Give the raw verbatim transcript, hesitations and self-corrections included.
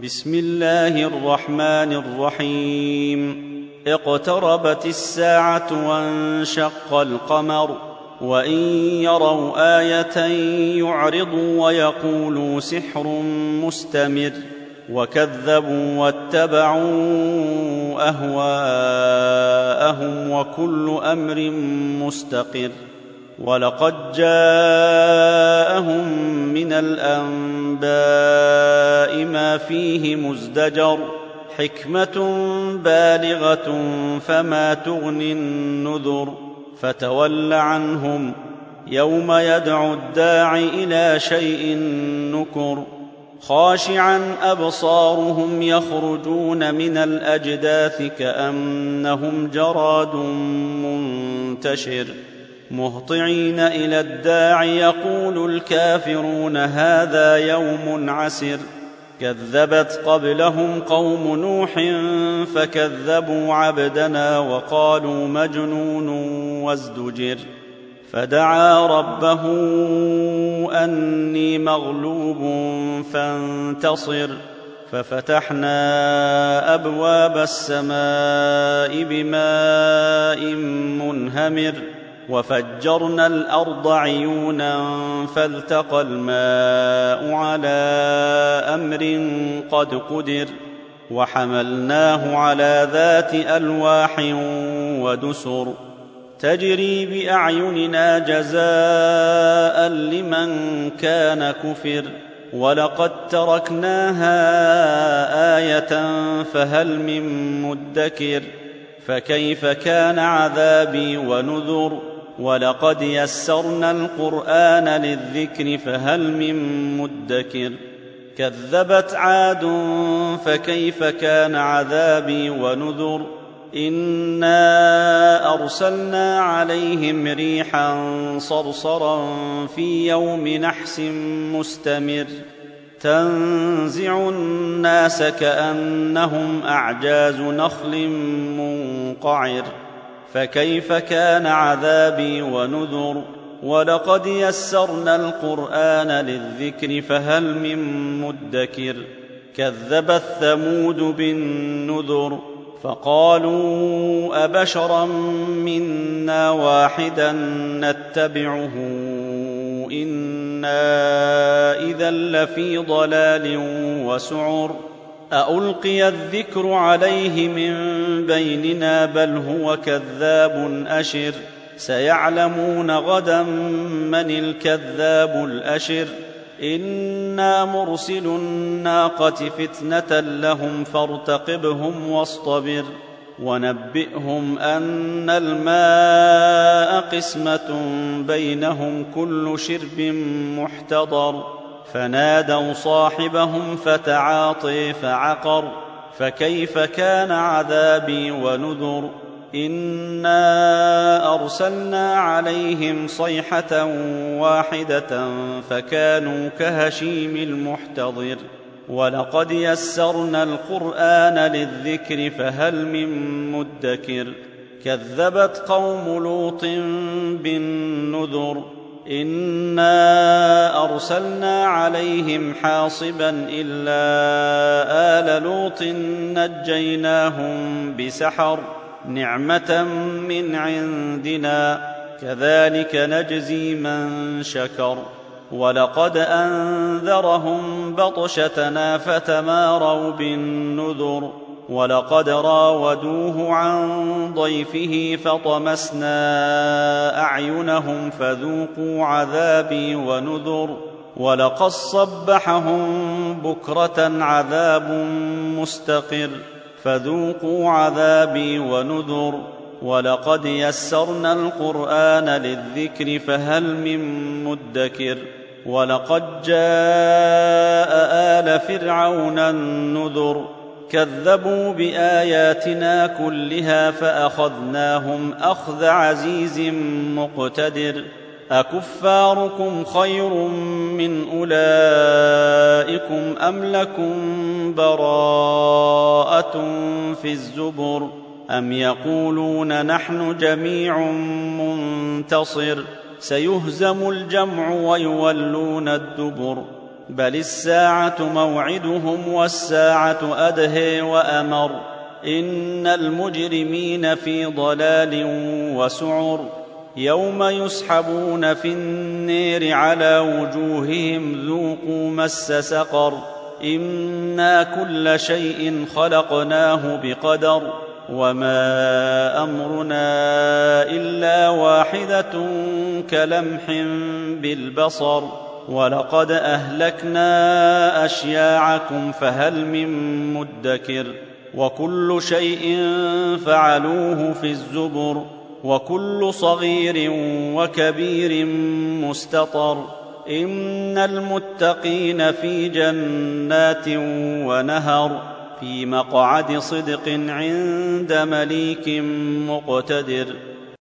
بسم الله الرحمن الرحيم. اقتربت الساعة وانشق القمر وإن يروا آية يعرضوا ويقولوا سحر مستمر وكذبوا واتبعوا أهواءهم وكل أمر مستقر. ولقد جاءهم من الأنباء ما فيه مزدجر حكمة بالغة فما تغني النذر. فتول عنهم يوم يدعو الداع إلى شيء نكر خاشعا أبصارهم يخرجون من الأجداث كأنهم جراد منتشر مهطعين إلى الداع يقول الكافرون هذا يوم عسر. كذبت قبلهم قوم نوح فكذبوا عبدنا وقالوا مجنون وازدجر. فدعا ربه أني مغلوب فانتصر ففتحنا أبواب السماء بماء منهمر وفجرنا الأرض عيونا فالتقى الماء على أمر قد قدر وحملناه على ذات ألواح ودسر تجري بأعيننا جزاء لمن كان كفر. ولقد تركناها آية فهل من مدكر. فكيف كان عذابي ونذر. ولقد يسرنا القرآن للذكر فهل من مدكر. كذبت عاد فكيف كان عذابي ونذر. إنا أرسلنا عليهم ريحا صرصرا في يوم نحس مستمر تنزع الناس كأنهم أعجاز نخل منقعر. فكيف كان عذابي ونذر. ولقد يسرنا القرآن للذكر فهل من مدكر. كذبت ثمود بالنذر فقالوا أبشرا منا واحدا نتبعه إنا إذا لفي ضلال وسعر. أألقي الذكر عليه من بيننا بل هو كذاب أشر. سيعلمون غدا من الكذاب الأشر. إنا مرسل الناقة فتنة لهم فارتقبهم واصطبر. ونبئهم أن الماء قسمة بينهم كل شرب محتضر. فنادوا صاحبهم فتعاطي فعقر. فكيف كان عذابي ونذر. إنا أرسلنا عليهم صيحة واحدة فكانوا كهشيم المحتضر. ولقد يسرنا القرآن للذكر فهل من مدكر. كذبت قوم لوط بالنذر. إنا أرسلنا عليهم حاصبا إلا آل لوط نجيناهم بسحر نعمة من عندنا كذلك نجزي من شكر. ولقد أنذرهم بطشتنا فتماروا بالنذر. ولقد راودوه عن ضيفه فطمسنا أعينهم فذوقوا عذابي ونذر. ولقد صبحهم بكرة عذاب مستقر فذوقوا عذابي ونذر. ولقد يسرنا القرآن للذكر فهل من مدكر. ولقد جاء آل فرعون النذر كذبوا بآياتنا كلها فأخذناهم أخذ عزيز مقتدر. أكفاركم خير من أولئكم أم لكم براءة في الزبر. أم يقولون نحن جميع منتصر سيهزم الجمع ويولون الدبر. بل الساعة موعدهم والساعة أدهى وأمر إن المجرمين في ضلال وسعر يوم يسحبون في النير على وجوههم ذوقوا مس سقر إنا كل شيء خلقناه بقدر وما أمرنا إلا واحدة كلمح بالبصر ولقد أهلكنا أشياعكم فهل من مدكر وكل شيء فعلوه في الزبر وكل صغير وكبير مستطر إن المتقين في جنات ونهر في مقعد صدق عند مليك مقتدر.